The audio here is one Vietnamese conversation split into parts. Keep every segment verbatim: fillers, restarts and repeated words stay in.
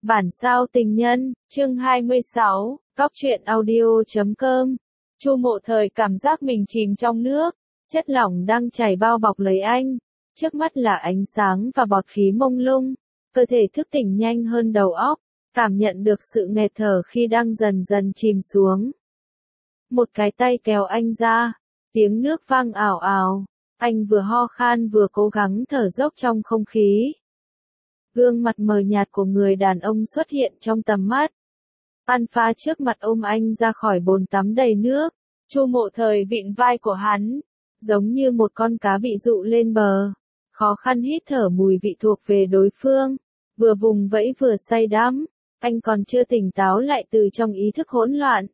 Bản sao tình nhân, chương hai mươi sáu, Cóc truyện audio chấm com. Chu Mộ Thời cảm giác mình chìm trong nước, chất lỏng đang chảy bao bọc lấy anh. Trước mắt là ánh sáng và bọt khí mông lung, cơ thể thức tỉnh nhanh hơn đầu óc, cảm nhận được sự nghẹt thở khi đang dần dần chìm xuống. Một cái tay kéo anh ra, tiếng nước vang ào ào, anh vừa ho khan vừa cố gắng thở dốc trong không khí. Gương mặt mờ nhạt của người đàn ông xuất hiện trong tầm mắt. Alpha trước mặt ôm anh ra khỏi bồn tắm đầy nước. Chu Mộ Thời vịn vai của hắn, giống như một con cá bị dụ lên bờ, khó khăn hít thở mùi vị thuộc về đối phương, vừa vùng vẫy vừa say đắm. Anh còn chưa tỉnh táo lại từ trong ý thức hỗn loạn.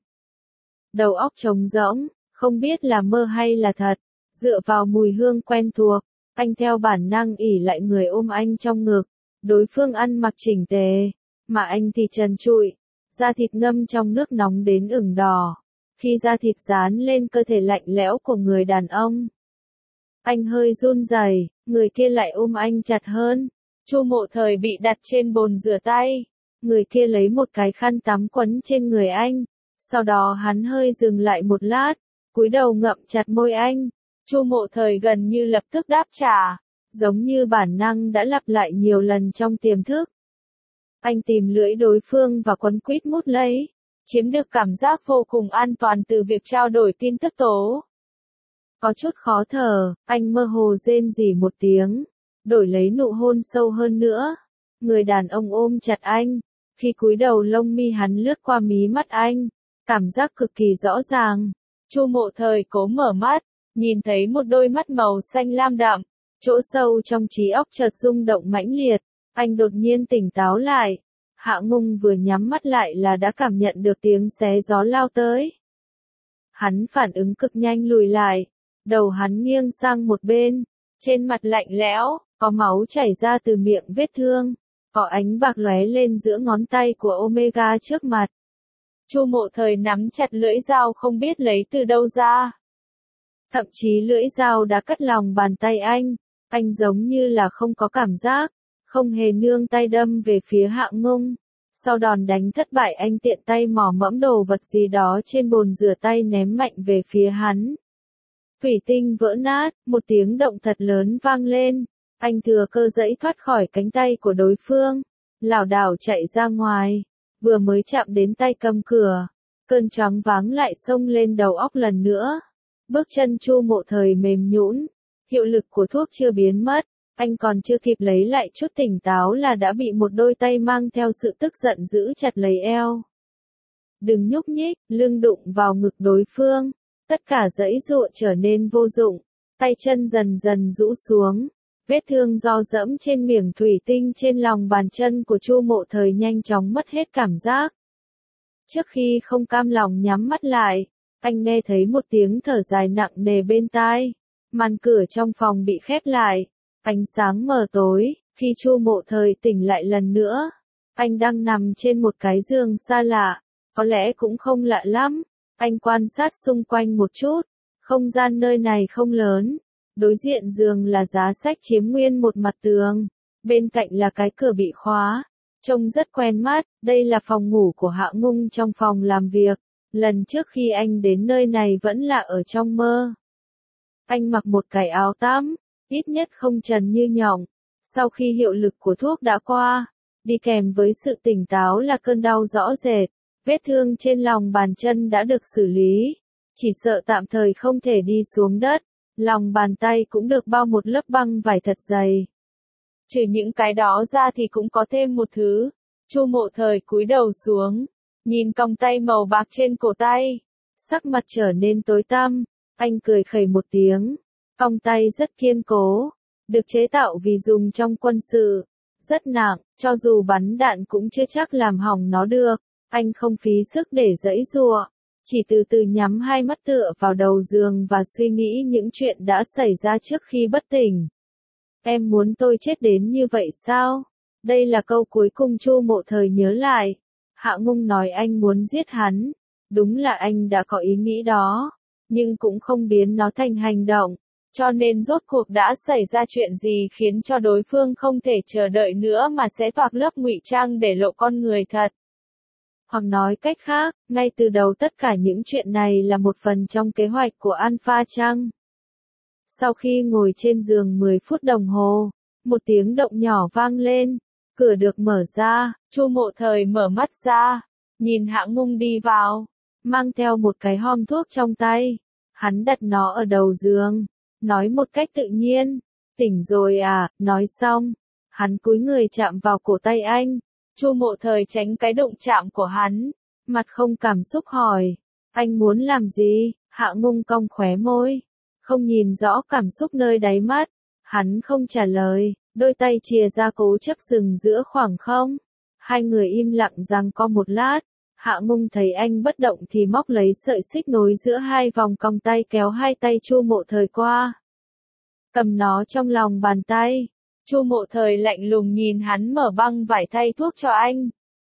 Đầu óc trống rỗng, không biết là mơ hay là thật. Dựa vào mùi hương quen thuộc, anh theo bản năng ỉ lại người ôm anh trong ngực. Đối phương ăn mặc chỉnh tề, mà anh thì trần trụi, da thịt ngâm trong nước nóng đến ửng đỏ. Khi da thịt dán lên cơ thể lạnh lẽo của người đàn ông, anh hơi run rẩy, người kia lại ôm anh chặt hơn. Chu Mộ Thời bị đặt trên bồn rửa tay, người kia lấy một cái khăn tắm quấn trên người anh, sau đó hắn hơi dừng lại một lát, cúi đầu ngậm chặt môi anh. Chu Mộ Thời gần như lập tức đáp trả, giống như bản năng đã lặp lại nhiều lần trong tiềm thức. Anh tìm lưỡi đối phương và quấn quýt mút lấy, chiếm được cảm giác vô cùng an toàn từ việc trao đổi tin tức tố. Có chút khó thở, anh mơ hồ rên rỉ một tiếng, đổi lấy nụ hôn sâu hơn nữa. Người đàn ông ôm chặt anh, khi cúi đầu lông mi hắn lướt qua mí mắt anh, cảm giác cực kỳ rõ ràng. Chu Mộ Thời cố mở mắt, nhìn thấy một đôi mắt màu xanh lam đậm. Chỗ sâu trong trí óc chợt rung động mãnh liệt, anh đột nhiên tỉnh táo lại. Hạ Ngung vừa nhắm mắt lại là đã cảm nhận được tiếng xé gió lao tới. Hắn phản ứng cực nhanh lùi lại, đầu hắn nghiêng sang một bên, trên mặt lạnh lẽo, có máu chảy ra từ miệng vết thương, có ánh bạc lóe lên giữa ngón tay của Omega trước mặt. Chu Mộ Thời nắm chặt lưỡi dao không biết lấy từ đâu ra. Thậm chí lưỡi dao đã cắt lòng bàn tay anh. Anh giống như là không có cảm giác, không hề nương tay đâm về phía Hạ Ngung. Sau đòn đánh thất bại anh tiện tay mò mẫm đồ vật gì đó trên bồn rửa tay ném mạnh về phía hắn. Thủy tinh vỡ nát, một tiếng động thật lớn vang lên. Anh thừa cơ giãy thoát khỏi cánh tay của đối phương, lảo đảo chạy ra ngoài, vừa mới chạm đến tay cầm cửa. Cơn choáng váng lại xông lên đầu óc lần nữa. Bước chân Chu Mộ Thời mềm nhũn. Hiệu lực của thuốc chưa biến mất, anh còn chưa kịp lấy lại chút tỉnh táo là đã bị một đôi tay mang theo sự tức giận giữ chặt lấy eo. Đừng nhúc nhích, lưng đụng vào ngực đối phương, tất cả giãy giụa trở nên vô dụng, tay chân dần dần rũ xuống, vết thương do dẫm trên miếng thủy tinh trên lòng bàn chân của Chu Mộ Thời nhanh chóng mất hết cảm giác. Trước khi không cam lòng nhắm mắt lại, anh nghe thấy một tiếng thở dài nặng nề bên tai. Màn cửa trong phòng bị khép lại, ánh sáng mờ tối. Khi Chu Mộ Thời tỉnh lại lần nữa, anh đang nằm trên một cái giường xa lạ, có lẽ cũng không lạ lắm. Anh quan sát xung quanh một chút, không gian nơi này không lớn, đối diện giường là giá sách chiếm nguyên một mặt tường, bên cạnh là cái cửa bị khóa, trông rất quen mắt. Đây là phòng ngủ của Hạ Ngung trong phòng làm việc, lần trước khi anh đến nơi này vẫn là ở trong mơ. Anh mặc một cái áo tắm, ít nhất không trần như nhộng. Sau khi hiệu lực của thuốc đã qua, đi kèm với sự tỉnh táo là cơn đau rõ rệt. Vết thương trên lòng bàn chân đã được xử lý, chỉ sợ tạm thời không thể đi xuống đất. Lòng bàn tay cũng được bao một lớp băng vải thật dày. Trừ những cái đó ra thì cũng có thêm một thứ. Chu Mộ Thời cúi đầu xuống, nhìn còng tay màu bạc trên cổ tay, sắc mặt trở nên tối tăm. Anh cười khẩy một tiếng, còng tay rất kiên cố, được chế tạo vì dùng trong quân sự, rất nặng, cho dù bắn đạn cũng chưa chắc làm hỏng nó được. Anh không phí sức để giãy giụa, chỉ từ từ nhắm hai mắt tựa vào đầu giường và suy nghĩ những chuyện đã xảy ra trước khi bất tỉnh. Em muốn tôi chết đến như vậy sao? Đây là câu cuối cùng Chu Mộ Thời nhớ lại. Hạ Ngung nói anh muốn giết hắn, đúng là anh đã có ý nghĩ đó, nhưng cũng không biến nó thành hành động. Cho nên rốt cuộc đã xảy ra chuyện gì khiến cho đối phương không thể chờ đợi nữa mà sẽ toạc lớp ngụy trang để lộ con người thật. Hoặc nói cách khác, ngay từ đầu tất cả những chuyện này là một phần trong kế hoạch của Alpha chăng? Sau khi ngồi trên giường mười phút đồng hồ, một tiếng động nhỏ vang lên, cửa được mở ra, Chu Mộ Thời mở mắt ra, nhìn Hạ Ngung đi vào, mang theo một cái hòm thuốc trong tay. Hắn đặt nó ở đầu giường, nói một cách tự nhiên, tỉnh rồi à, nói xong, hắn cúi người chạm vào cổ tay anh. Chu Mộ Thời tránh cái đụng chạm của hắn, mặt không cảm xúc hỏi, anh muốn làm gì? Hạ Ngung cong khóe môi, không nhìn rõ cảm xúc nơi đáy mắt, hắn không trả lời, đôi tay chìa ra cố chấp dừng giữa khoảng không. Hai người im lặng giằng co một lát, Hạ Ngung thấy anh bất động thì móc lấy sợi xích nối giữa hai vòng cong tay kéo hai tay Chu Mộ Thời qua. Cầm nó trong lòng bàn tay. Chu Mộ Thời lạnh lùng nhìn hắn mở băng vải thay thuốc cho anh.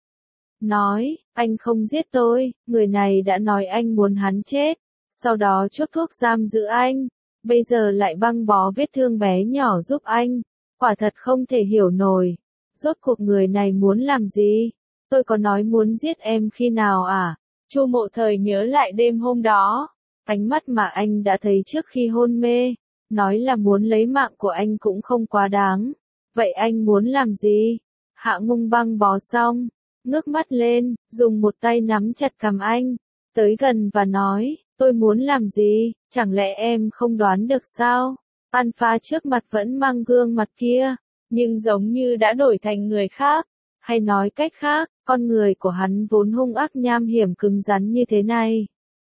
Nói, anh không giết tôi, người này đã nói anh muốn hắn chết, sau đó chuốc thuốc giam giữ anh, bây giờ lại băng bó vết thương bé nhỏ giúp anh, quả thật không thể hiểu nổi. Rốt cuộc người này muốn làm gì? Tôi có nói muốn giết em khi nào à? Chu Mộ Thời nhớ lại đêm hôm đó, ánh mắt mà anh đã thấy trước khi hôn mê, nói là muốn lấy mạng của anh cũng không quá đáng. Vậy anh muốn làm gì? Hạ Ngung băng bó xong, ngước mắt lên, dùng một tay nắm chặt cằm anh, tới gần và nói, tôi muốn làm gì, chẳng lẽ em không đoán được sao? Alpha trước mặt vẫn mang gương mặt kia, nhưng giống như đã đổi thành người khác, hay nói cách khác, con người của hắn vốn hung ác nham hiểm cứng rắn như thế này.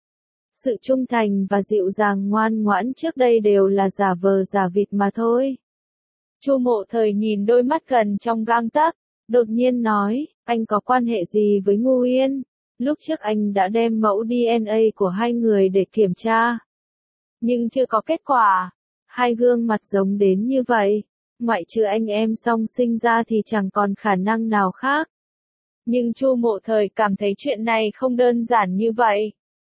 Sự trung thành và dịu dàng ngoan ngoãn trước đây đều là giả vờ giả vịt mà thôi. Chu Mộ Thời nhìn đôi mắt gần trong gang tấc, đột nhiên nói, anh có quan hệ gì với Ngô Uyên? Lúc trước anh đã đem mẫu đê en a của hai người để kiểm tra, nhưng chưa có kết quả. Hai gương mặt giống đến như vậy, ngoại trừ anh em song sinh ra thì chẳng còn khả năng nào khác. Nhưng Chu Mộ Thời cảm thấy chuyện này không đơn giản như vậy.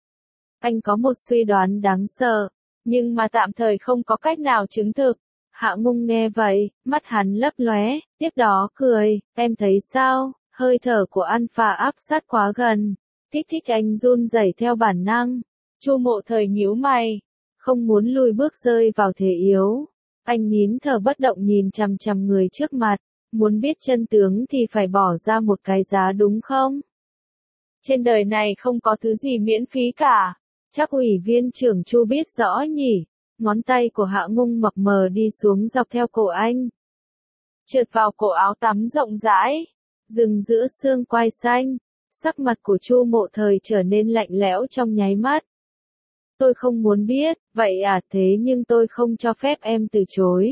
Anh có một suy đoán đáng sợ, nhưng mà tạm thời không có cách nào chứng thực. Hạ Ngung nghe vậy, mắt hắn lấp lóe, tiếp đó cười, em thấy sao, hơi thở của Alpha áp sát quá gần, kích thích anh run rẩy theo bản năng. Chu Mộ Thời nhíu mày, không muốn lùi bước rơi vào thế yếu. Anh nín thở bất động nhìn chằm chằm người trước mặt, muốn biết chân tướng thì phải bỏ ra một cái giá đúng không? Trên đời này không có thứ gì miễn phí cả, chắc ủy viên trưởng Chu biết rõ nhỉ. Ngón tay của Hạ Ngung mập mờ đi xuống dọc theo cổ anh, trượt vào cổ áo tắm rộng rãi, dừng giữa xương quai xanh. Sắc mặt của Chu Mộ Thời trở nên lạnh lẽo trong nháy mắt. Tôi không muốn biết, vậy à, thế nhưng tôi không cho phép em từ chối.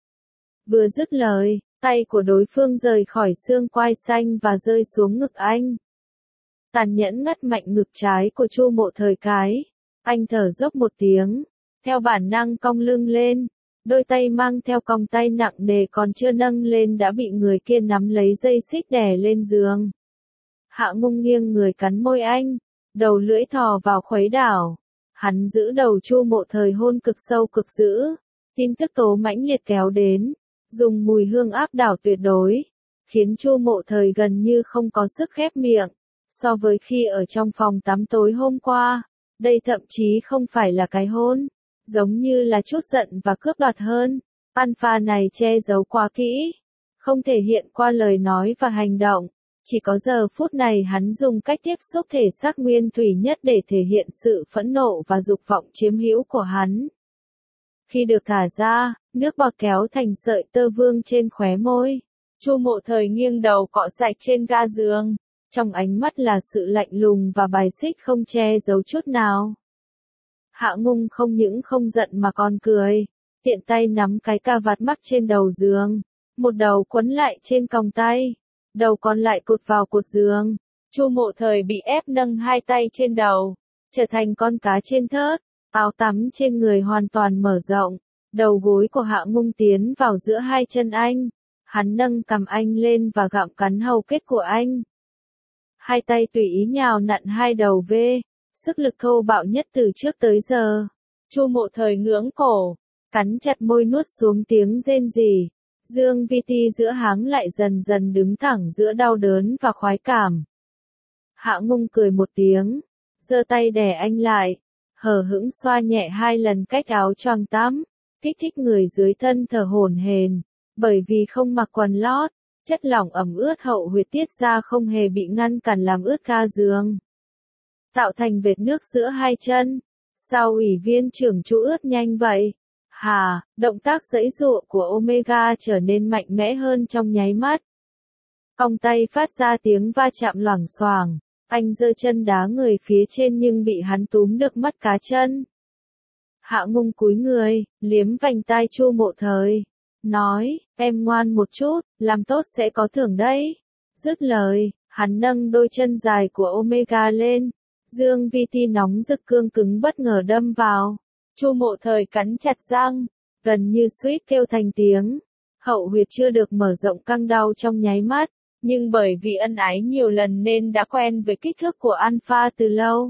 Vừa dứt lời, tay của đối phương rời khỏi xương quai xanh và rơi xuống ngực anh. Tàn nhẫn ngắt mạnh ngực trái của Chu Mộ Thời cái. Anh thở dốc một tiếng, theo bản năng cong lưng lên, đôi tay mang theo còng tay nặng nề còn chưa nâng lên đã bị người kia nắm lấy dây xích đè lên giường. Hạ Ngung nghiêng người cắn môi anh, đầu lưỡi thò vào khuấy đảo. Hắn giữ đầu Chu Mộ Thời hôn cực sâu cực dữ, tin tức tố mãnh liệt kéo đến, dùng mùi hương áp đảo tuyệt đối, khiến Chu Mộ Thời gần như không có sức khép miệng. So với khi ở trong phòng tắm tối hôm qua, đây thậm chí không phải là cái hôn, giống như là chút giận và cướp đoạt hơn. Alpha này che giấu quá kỹ, không thể hiện qua lời nói và hành động. Chỉ có giờ phút này hắn dùng cách tiếp xúc thể xác nguyên thủy nhất để thể hiện sự phẫn nộ và dục vọng chiếm hữu của hắn. Khi được thả ra, nước bọt kéo thành sợi tơ vương trên khóe môi. Chu Mộ Thời nghiêng đầu cọ sạch trên ga giường, trong ánh mắt là sự lạnh lùng và bài xích không che giấu chút nào. Hạ Ngung không những không giận mà còn cười, tiện tay nắm cái cà vạt mắc trên đầu giường, một đầu quấn lại trên còng tay, đầu còn lại cột vào cột giường. Chu Mộ Thời bị ép nâng hai tay trên đầu, trở thành con cá trên thớt, áo tắm trên người hoàn toàn mở rộng, đầu gối của Hạ Ngung tiến vào giữa hai chân anh, hắn nâng cằm anh lên và gặm cắn hầu kết của anh. Hai tay tùy ý nhào nặn hai đầu vê, sức lực thô bạo nhất từ trước tới giờ. Chu Mộ Thời ngưỡng cổ, cắn chặt môi nuốt xuống tiếng rên rỉ. Dương Vi Ti giữa háng lại dần dần đứng thẳng giữa đau đớn và khoái cảm. Hạ Ngung cười một tiếng, giơ tay đè anh lại, hờ hững xoa nhẹ hai lần cách áo choàng tắm, kích thích người dưới thân thở hổn hển, bởi vì không mặc quần lót, chất lỏng ẩm ướt hậu huyệt tiết ra không hề bị ngăn cản làm ướt ga giường, tạo thành vệt nước giữa hai chân. Sao ủy viên trưởng chu ướt nhanh vậy? Hà, động tác giãy giụa của Omega trở nên mạnh mẽ hơn trong nháy mắt. Cong tay phát ra tiếng va chạm loảng xoảng, anh giơ chân đá người phía trên nhưng bị hắn túm được mắt cá chân. Hạ Ngung cúi người, liếm vành tai Chu Mộ Thời, nói, em ngoan một chút, làm tốt sẽ có thưởng đấy. Dứt lời, hắn nâng đôi chân dài của Omega lên, Dương Vi Ti nóng rực cương cứng bất ngờ đâm vào. Chu Mộ Thời cắn chặt răng, gần như suýt kêu thành tiếng. Hậu huyệt chưa được mở rộng căng đau trong nháy mắt, nhưng bởi vì ân ái nhiều lần nên đã quen với kích thước của alpha từ lâu.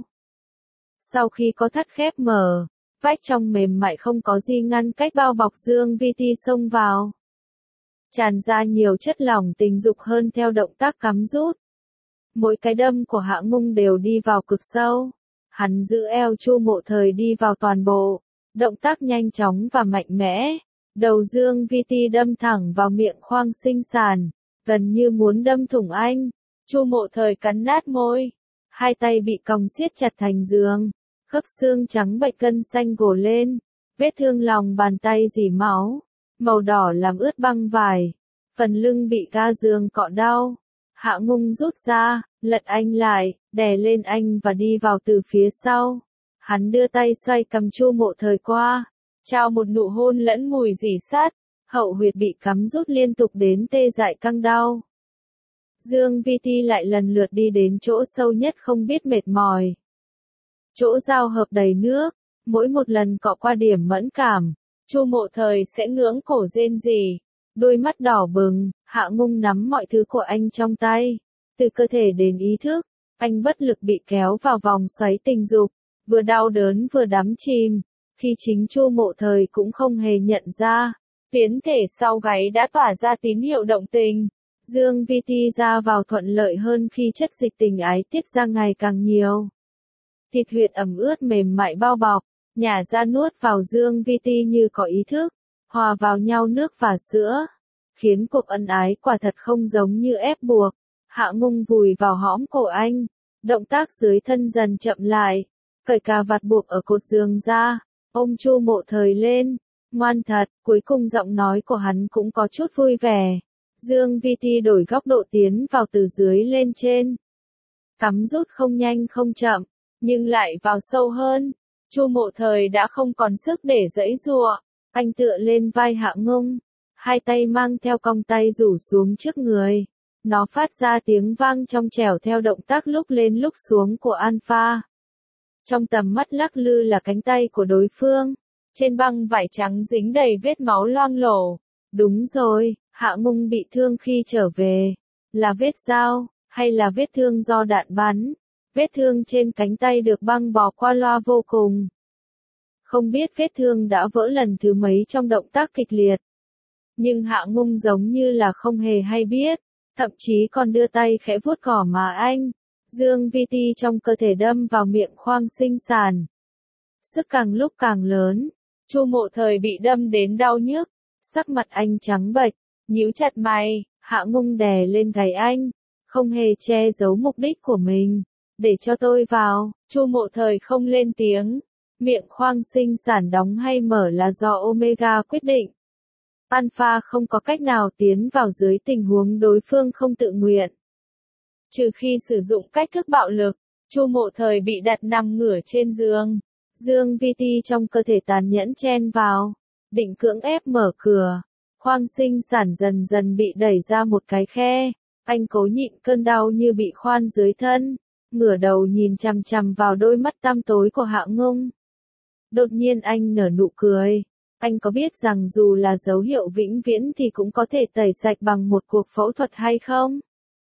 Sau khi có thắt khép mở, vách trong mềm mại không có gì ngăn cách bao bọc Dương Vi Ti xông vào. Tràn ra nhiều chất lỏng tình dục hơn theo động tác cắm rút. Mỗi cái đâm của Hạ Ngung đều đi vào cực sâu. Hắn giữ eo Chu Mộ Thời đi vào toàn bộ, động tác nhanh chóng và mạnh mẽ. Đầu Dương Vi Ti đâm thẳng vào miệng khoang sinh sản, gần như muốn đâm thủng anh. Chu Mộ Thời cắn nát môi, hai tay bị còng siết chặt thành giường, khớp xương trắng bệch gân xanh gồ lên, vết thương lòng bàn tay rỉ máu, màu đỏ làm ướt băng vải, phần lưng bị ga giường cọ đau. Hạ Ngung rút ra, lật anh lại, đè lên anh và đi vào từ phía sau. Hắn đưa tay xoay cầm Chu Mộ Thời qua, trao một nụ hôn lẫn mùi rỉ sắt, hậu huyệt bị cắm rút liên tục đến tê dại căng đau. Dương Vi Ti lại lần lượt đi đến chỗ sâu nhất không biết mệt mỏi. Chỗ giao hợp đầy nước, mỗi một lần cọ qua điểm mẫn cảm, Chu Mộ Thời sẽ ngưỡng cổ rên rỉ. Đôi mắt đỏ bừng, Hạ Ngung nắm mọi thứ của anh trong tay. Từ cơ thể đến ý thức, anh bất lực bị kéo vào vòng xoáy tình dục, vừa đau đớn vừa đắm chìm, khi chính Chu Mộ Thời cũng không hề nhận ra. Tuyến thể sau gáy đã tỏa ra tín hiệu động tình. Dương Vi Ti ra vào thuận lợi hơn khi chất dịch tình ái tiết ra ngày càng nhiều. Thịt huyệt ẩm ướt mềm mại bao bọc, nhả ra nuốt vào Dương Vi Ti như có ý thức, hòa vào nhau nước và sữa, khiến cuộc ân ái quả thật không giống như ép buộc. Hạ Ngung vùi vào hõm cổ anh, động tác dưới thân dần chậm lại, cởi cà vạt buộc ở cột giường ra, ôm Chu Mộ Thời lên, ngoan thật. Cuối cùng giọng nói của hắn cũng có chút vui vẻ. Dương Vi Ti đổi góc độ tiến vào từ dưới lên trên, cắm rút không nhanh không chậm, nhưng lại vào sâu hơn. Chu Mộ Thời đã không còn sức để giãy giụa, anh tựa lên vai Hạ Ngung, hai tay mang theo cong tay rủ xuống trước người. Nó phát ra tiếng vang trong trẻo theo động tác lúc lên lúc xuống của alpha. Trong tầm mắt lắc lư là cánh tay của đối phương, trên băng vải trắng dính đầy vết máu loang lổ. Đúng rồi, Hạ Ngung bị thương khi trở về. Là vết dao, hay là vết thương do đạn bắn? Vết thương trên cánh tay được băng bó qua loa vô cùng. Không biết vết thương đã vỡ lần thứ mấy trong động tác kịch liệt. Nhưng Hạ Ngung giống như là không hề hay biết, thậm chí còn đưa tay khẽ vuốt cỏ mà anh. Dương Vi Ti trong cơ thể đâm vào miệng khoang sinh sản. Sức càng lúc càng lớn, Chu Mộ Thời bị đâm đến đau nhức, sắc mặt anh trắng bệch, nhíu chặt mày. Hạ Ngung đè lên gáy anh, không hề che giấu mục đích của mình. Để cho tôi vào. Chu Mộ Thời không lên tiếng. Miệng khoang sinh sản đóng hay mở là do Omega quyết định. Alpha không có cách nào tiến vào dưới tình huống đối phương không tự nguyện. Trừ khi sử dụng cách thức bạo lực, Chu Mộ Thời bị đặt nằm ngửa trên giường. Dương Vi Ti trong cơ thể tàn nhẫn chen vào, định cưỡng ép mở cửa. Khoang sinh sản dần dần bị đẩy ra một cái khe. Anh cố nhịn cơn đau như bị khoan dưới thân, ngửa đầu nhìn chằm chằm vào đôi mắt tăm tối của Hạ Ngung. Đột nhiên anh nở nụ cười. Anh có biết rằng dù là dấu hiệu vĩnh viễn thì cũng có thể tẩy sạch bằng một cuộc phẫu thuật hay không?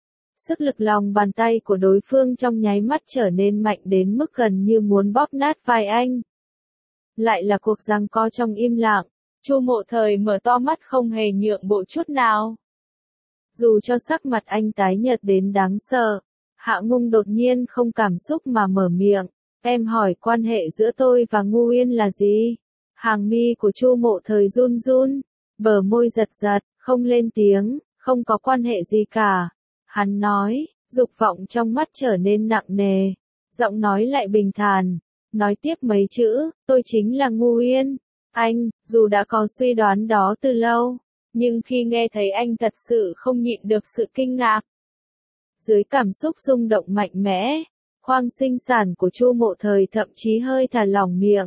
Sức lực lòng bàn tay của đối phương trong nháy mắt trở nên mạnh đến mức gần như muốn bóp nát vai anh. Lại là cuộc giằng co trong im lặng. Chu Mộ Thời mở to mắt không hề nhượng bộ chút nào. Dù cho sắc mặt anh tái nhợt đến đáng sợ, Hạ Ngung đột nhiên không cảm xúc mà mở miệng. Em hỏi quan hệ giữa tôi và Ngu Uyên là gì? Hàng mi của Chu Mộ Thời run run, bờ môi giật giật, không lên tiếng, không có quan hệ gì cả. Hắn nói, dục vọng trong mắt trở nên nặng nề, giọng nói lại bình thản, nói tiếp mấy chữ, tôi chính là Ngu Uyên. Anh, dù đã có suy đoán đó từ lâu, nhưng khi nghe thấy anh thật sự không nhịn được sự kinh ngạc. Dưới cảm xúc rung động mạnh mẽ, khoang sinh sản của Chu Mộ Thời thậm chí hơi thả lỏng miệng.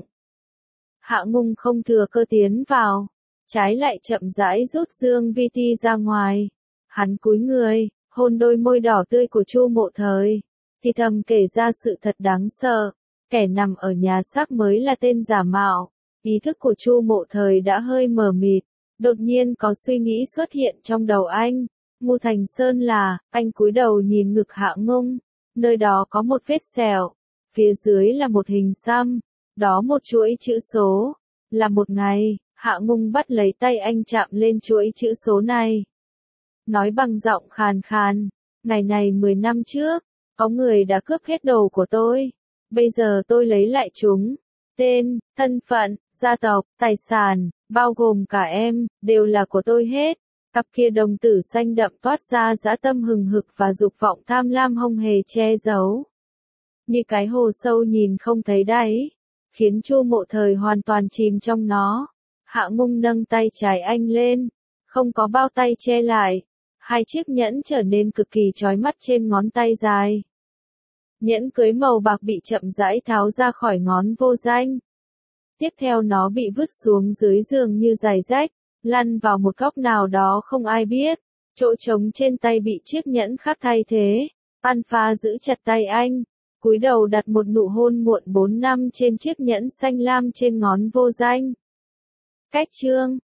Hạ Ngung không thừa cơ tiến vào, trái lại chậm rãi rút Dương Vi Ti ra ngoài. Hắn cúi người, hôn đôi môi đỏ tươi của Chu Mộ Thời, thì thầm kể ra sự thật đáng sợ, kẻ nằm ở nhà xác mới là tên giả mạo. Ý thức của Chu Mộ Thời đã hơi mờ mịt, đột nhiên có suy nghĩ xuất hiện trong đầu anh. Ngô Thành Sơn là, anh cúi đầu nhìn ngực Hạ Ngung, nơi đó có một vết sẹo, phía dưới là một hình xăm, đó một chuỗi chữ số, là một ngày. Hạ Ngung bắt lấy tay anh chạm lên chuỗi chữ số này. Nói bằng giọng khàn khàn, ngày này mười năm trước, có người đã cướp hết đồ của tôi, bây giờ tôi lấy lại chúng. Tên, thân phận, gia tộc, tài sản, bao gồm cả em, đều là của tôi hết. Cặp kia đồng tử xanh đậm toát ra dã tâm hừng hực và dục vọng tham lam không hề che giấu. Như cái hồ sâu nhìn không thấy đáy, khiến Chu Mộ Thời hoàn toàn chìm trong nó. Hạ Ngung nâng tay trái anh lên, không có bao tay che lại. Hai chiếc nhẫn trở nên cực kỳ chói mắt trên ngón tay dài. Nhẫn cưới màu bạc bị chậm rãi tháo ra khỏi ngón vô danh. Tiếp theo nó bị vứt xuống dưới giường như giày rách, lăn vào một góc nào đó không ai biết. Chỗ trống trên tay bị chiếc nhẫn khác thay thế. Alpha giữ chặt tay anh, cúi đầu đặt một nụ hôn muộn bốn năm trên chiếc nhẫn xanh lam trên ngón vô danh. Cách chương